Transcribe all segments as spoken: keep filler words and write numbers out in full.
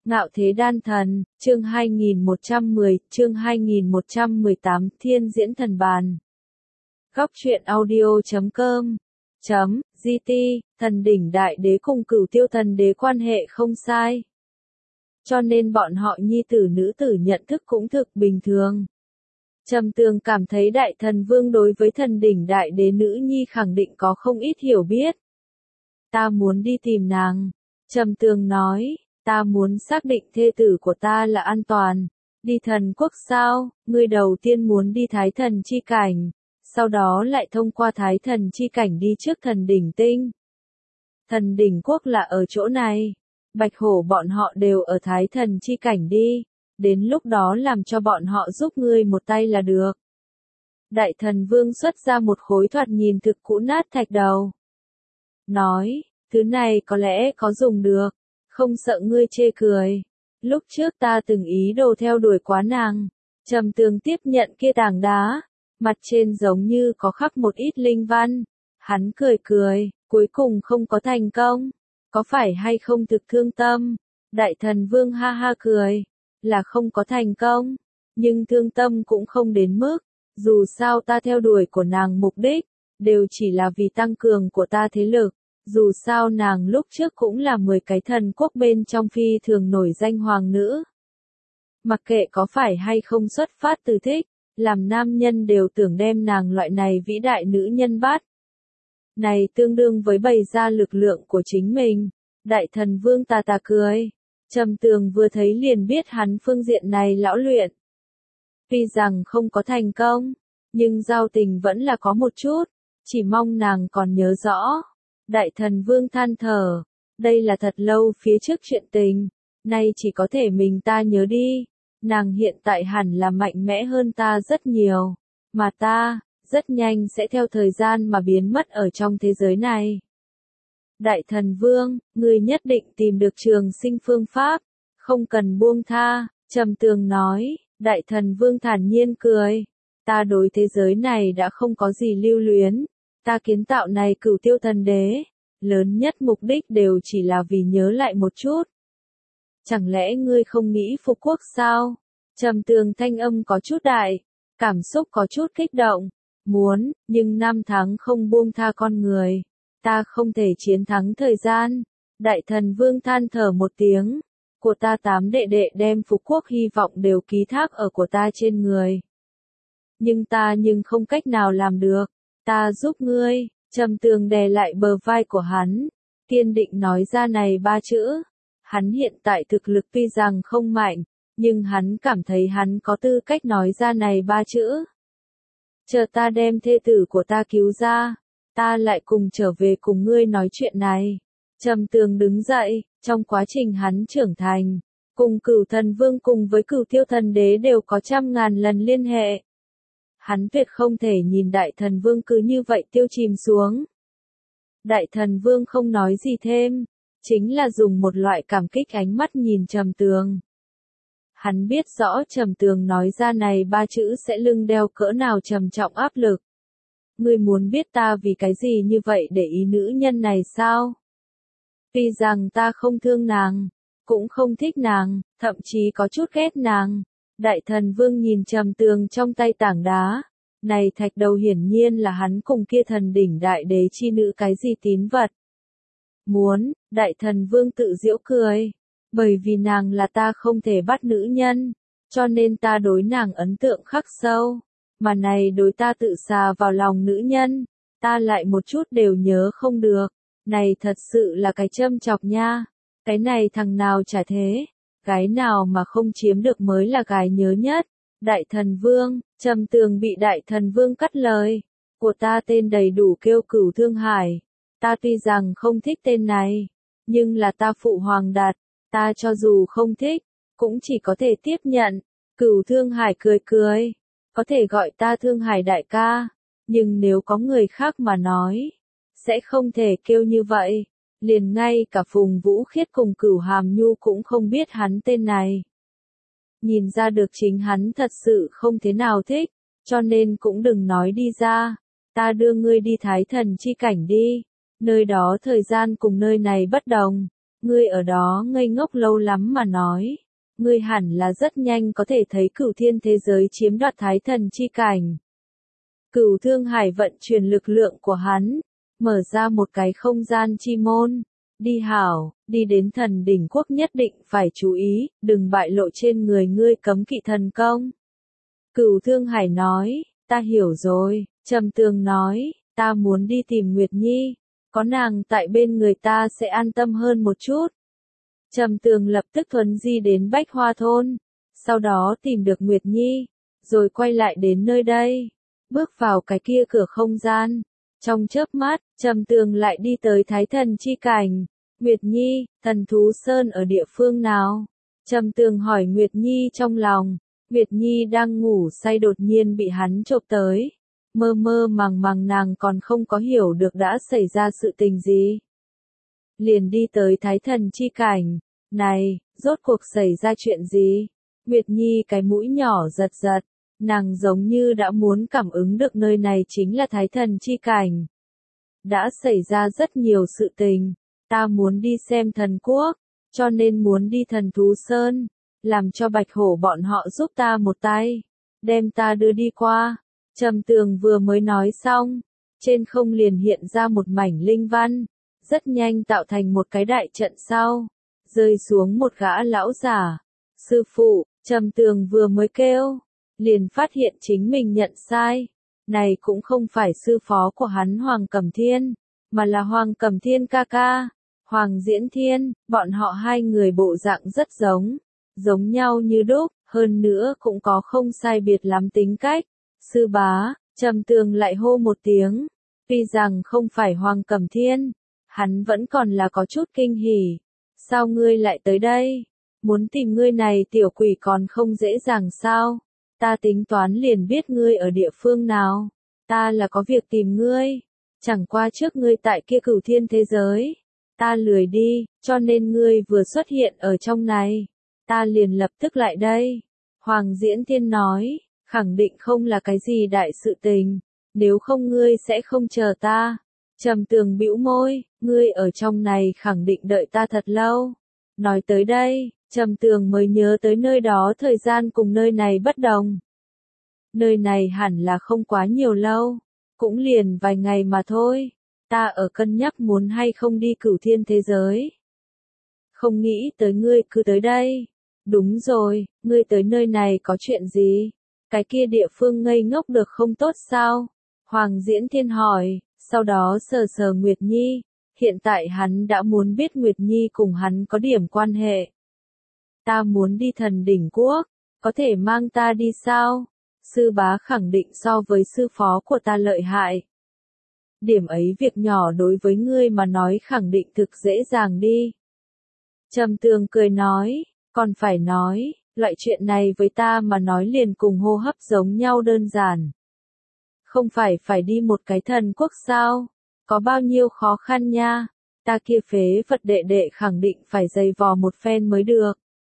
Ngạo Thế Đan Thần, chương hai nghìn một trăm mười, chương hai nghìn một trăm mười tám, Thiên Diễn Thần Bàn. Góc truyện audio chấm com chấm gt, thần đỉnh đại đế cùng Cửu Tiêu thần đế quan hệ không sai. Cho nên bọn họ nhi tử nữ tử nhận thức cũng thực bình thường. Trầm Tường cảm thấy Đại Thần Vương đối với thần đỉnh đại đế nữ nhi khẳng định có không ít hiểu biết. Ta muốn đi tìm nàng. Trầm Tường nói, ta muốn xác định thê tử của ta là an toàn. Đi thần quốc sao, ngươi đầu tiên muốn đi thái thần chi cảnh, sau đó lại thông qua thái thần chi cảnh đi trước thần đỉnh tinh. Thần đỉnh quốc là ở chỗ này. Bạch hổ bọn họ đều ở thái thần chi cảnh đi. Đến lúc đó làm cho bọn họ giúp ngươi một tay là được. Đại Thần Vương xuất ra một khối thoạt nhìn thực cũ nát thạch đầu. Nói, thứ này có lẽ có dùng được, không sợ ngươi chê cười. Lúc trước ta từng ý đồ theo đuổi quá nàng. Trầm Tường tiếp nhận kia tảng đá, mặt trên giống như có khắc một ít linh văn. Hắn cười cười, cuối cùng không có thành công. Có phải hay không thực thương tâm? Đại Thần Vương ha ha cười. Là không có thành công, nhưng thương tâm cũng không đến mức, dù sao ta theo đuổi của nàng mục đích, đều chỉ là vì tăng cường của ta thế lực, dù sao nàng lúc trước cũng là mười cái thần quốc bên trong phi thường nổi danh hoàng nữ. Mặc kệ có phải hay không xuất phát từ thích, làm nam nhân đều tưởng đem nàng loại này vĩ đại nữ nhân bắt. Này tương đương với bày ra lực lượng của chính mình, Đại Thần Vương ta ta cười. Trầm Tường vừa thấy liền biết hắn phương diện này lão luyện. Tuy rằng không có thành công, nhưng giao tình vẫn là có một chút, chỉ mong nàng còn nhớ rõ. Đại Thần Vương than thở, đây là thật lâu phía trước chuyện tình, nay chỉ có thể mình ta nhớ đi. Nàng hiện tại hẳn là mạnh mẽ hơn ta rất nhiều, mà ta, rất nhanh sẽ theo thời gian mà biến mất ở trong thế giới này. Đại Thần Vương, ngươi nhất định tìm được trường sinh phương pháp, không cần buông tha, Trầm Tường nói. Đại Thần Vương thản nhiên cười, ta đối thế giới này đã không có gì lưu luyến, ta kiến tạo này Cửu Tiêu thần đế, lớn nhất mục đích đều chỉ là vì nhớ lại một chút. Chẳng lẽ ngươi không nghĩ phục quốc sao? Trầm Tường thanh âm có chút đại, cảm xúc có chút kích động, muốn, nhưng năm tháng không buông tha con người. Ta không thể chiến thắng thời gian. Đại Thần Vương than thở một tiếng. Của ta tám đệ đệ đem phục quốc hy vọng đều ký thác ở của ta trên người. Nhưng ta nhưng không cách nào làm được. Ta giúp ngươi. Trầm Tường đè lại bờ vai của hắn. Kiên định nói ra này ba chữ. Hắn hiện tại thực lực tuy rằng không mạnh, nhưng hắn cảm thấy hắn có tư cách nói ra này ba chữ. Chờ ta đem thê tử của ta cứu ra, ta lại cùng trở về cùng ngươi nói chuyện này. Trầm Tường đứng dậy, trong quá trình hắn trưởng thành, cùng Cửu Thần Vương cùng với Cửu Tiêu thần đế đều có trăm ngàn lần liên hệ. Hắn tuyệt không thể nhìn Đại Thần Vương cứ như vậy tiêu chìm xuống. Đại Thần Vương không nói gì thêm, chính là dùng một loại cảm kích ánh mắt nhìn Trầm Tường. Hắn biết rõ Trầm Tường nói ra này ba chữ sẽ lưng đeo cỡ nào trầm trọng áp lực. Ngươi muốn biết ta vì cái gì như vậy để ý nữ nhân này sao? Tuy rằng ta không thương nàng, cũng không thích nàng, thậm chí có chút ghét nàng. Đại Thần Vương nhìn Trầm Tường trong tay tảng đá. Này thạch đầu hiển nhiên là hắn cùng kia thần đỉnh đại đế chi nữ cái gì tín vật. Muốn, Đại Thần Vương tự giễu cười. Bởi vì nàng là ta không thể bắt nữ nhân, cho nên ta đối nàng ấn tượng khắc sâu. Mà này đối ta tự xà vào lòng nữ nhân, ta lại một chút đều nhớ không được. Này thật sự là cái châm chọc nha. Cái này thằng nào chả thế. Cái nào mà không chiếm được mới là cái nhớ nhất. Đại Thần Vương, Trầm Tường bị Đại Thần Vương cắt lời. Của ta tên đầy đủ kêu Cửu Thương Hải. Ta tuy rằng không thích tên này, nhưng là ta phụ hoàng đặt. Ta cho dù không thích, cũng chỉ có thể tiếp nhận. Cửu Thương Hải cười cười. Có thể gọi ta Thương Hải đại ca, nhưng nếu có người khác mà nói, sẽ không thể kêu như vậy. Liền ngay cả Phùng Vũ Khiết cùng Cửu Hàm Nhu cũng không biết hắn tên này. Nhìn ra được chính hắn thật sự không thế nào thích, cho nên cũng đừng nói đi ra. Ta đưa ngươi đi thái thần chi cảnh đi, nơi đó thời gian cùng nơi này bất đồng. ngươi ở đó ngây ngốc lâu lắm mà nói. Ngươi hẳn là rất nhanh có thể thấy cửu thiên thế giới chiếm đoạt thái thần chi cảnh. Cửu Thương Hải vận chuyển lực lượng của hắn, mở ra một cái không gian chi môn. Đi hảo, đi đến thần đỉnh quốc nhất định phải chú ý, đừng bại lộ trên người ngươi cấm kỵ thần công. Cửu Thương Hải nói, ta hiểu rồi. Trầm Tường nói, ta muốn đi tìm Nguyệt Nhi, có nàng tại bên người ta sẽ an tâm hơn một chút. Trầm Tường lập tức thuấn di đến Bách Hoa Thôn, sau đó tìm được Nguyệt Nhi, rồi quay lại đến nơi đây, bước vào cái kia cửa không gian. Trong chớp mắt, Trầm Tường lại đi tới Thái Thần chi cảnh. Nguyệt Nhi, Thần Thú Sơn ở địa phương nào? Trầm Tường hỏi Nguyệt Nhi trong lòng. Nguyệt Nhi đang ngủ say đột nhiên bị hắn chộp tới. Mơ mơ màng màng nàng còn không có hiểu được đã xảy ra sự tình gì. Liền đi tới Thái Thần chi cảnh. Này, rốt cuộc xảy ra chuyện gì? Nguyệt Nhi cái mũi nhỏ giật giật. Nàng giống như đã muốn cảm ứng được nơi này chính là Thái Thần chi cảnh. Đã xảy ra rất nhiều sự tình. Ta muốn đi xem thần quốc, cho nên muốn đi Thần Thú Sơn, làm cho Bạch Hổ bọn họ giúp ta một tay, đem ta đưa đi qua. Trầm Tường vừa mới nói xong, trên không liền hiện ra một mảnh linh văn, rất nhanh tạo thành một cái đại trận sau, rơi xuống một gã lão giả. Sư phụ, Trầm Tường vừa mới kêu, liền phát hiện chính mình nhận sai. Này cũng không phải sư phó của hắn Hoàng Cẩm Thiên, mà là Hoàng Cẩm Thiên ca ca, Hoàng Diễn Thiên. Bọn họ hai người bộ dạng rất giống, giống nhau như đúc, hơn nữa cũng có không sai biệt lắm tính cách. Sư bá, Trầm Tường lại hô một tiếng, tuy rằng không phải Hoàng Cẩm Thiên, hắn vẫn còn là có chút kinh hỉ. Sao ngươi lại tới đây? Muốn tìm ngươi này tiểu quỷ còn không dễ dàng sao? Ta tính toán liền biết ngươi ở địa phương nào. Ta là có việc tìm ngươi. Chẳng qua trước ngươi tại kia cửu thiên thế giới. Ta lười đi, cho nên ngươi vừa xuất hiện ở trong này. Ta liền lập tức lại đây. Hoàng Diễn Thiên nói, khẳng định không là cái gì đại sự tình. Nếu không ngươi sẽ không chờ ta. Trầm Tường bĩu môi, ngươi ở trong này khẳng định đợi ta thật lâu. Nói tới đây, Trầm Tường mới nhớ tới nơi đó thời gian cùng nơi này bất đồng. Nơi này hẳn là không quá nhiều lâu, cũng liền vài ngày mà thôi. Ta ở cân nhắc muốn hay không đi cửu thiên thế giới. Không nghĩ tới ngươi cứ tới đây. Đúng rồi, ngươi tới nơi này có chuyện gì? Cái kia địa phương ngây ngốc được không tốt sao? Hoàng Diễn Thiên hỏi, sau đó sờ sờ Nguyệt Nhi. Hiện tại hắn đã muốn biết Nguyệt Nhi cùng hắn có điểm quan hệ. Ta muốn đi Thần Đỉnh Quốc, có thể mang ta đi sao? Sư bá khẳng định so với sư phó của ta lợi hại. Điểm ấy việc nhỏ đối với ngươi mà nói khẳng định thực dễ dàng đi. Trầm Tường cười nói, còn phải nói, loại chuyện này với ta mà nói liền cùng hô hấp giống nhau đơn giản. Không phải phải đi một cái thần quốc sao? Có bao nhiêu khó khăn nha? Ta kia phế vật đệ đệ khẳng định phải dày vò một phen mới được.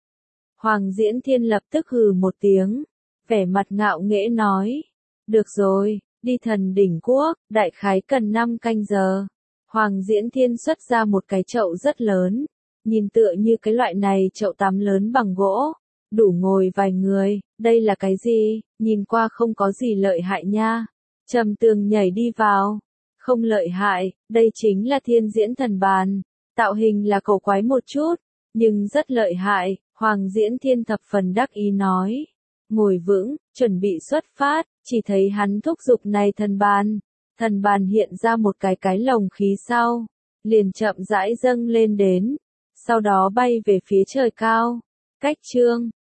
Hoàng Diễn Thiên lập tức hừ một tiếng, vẻ mặt ngạo nghễ nói, được rồi, đi Thần Đỉnh Quốc, đại khái cần năm canh giờ. Hoàng Diễn Thiên xuất ra một cái chậu rất lớn, nhìn tựa như cái loại này chậu tắm lớn bằng gỗ, đủ ngồi vài người. Đây là cái gì? Nhìn qua không có gì lợi hại nha. Trầm Tường nhảy đi vào. Không lợi hại, đây chính là Thiên Diễn Thần Bàn. Tạo hình là cổ quái một chút, nhưng rất lợi hại. Hoàng Diễn Thiên thập phần đắc ý nói. Ngồi vững, chuẩn bị xuất phát, chỉ thấy hắn thúc giục này thần bàn. Thần bàn hiện ra một cái cái lồng khí sau, liền chậm rãi dâng lên đến, sau đó bay về phía trời cao. Cách chương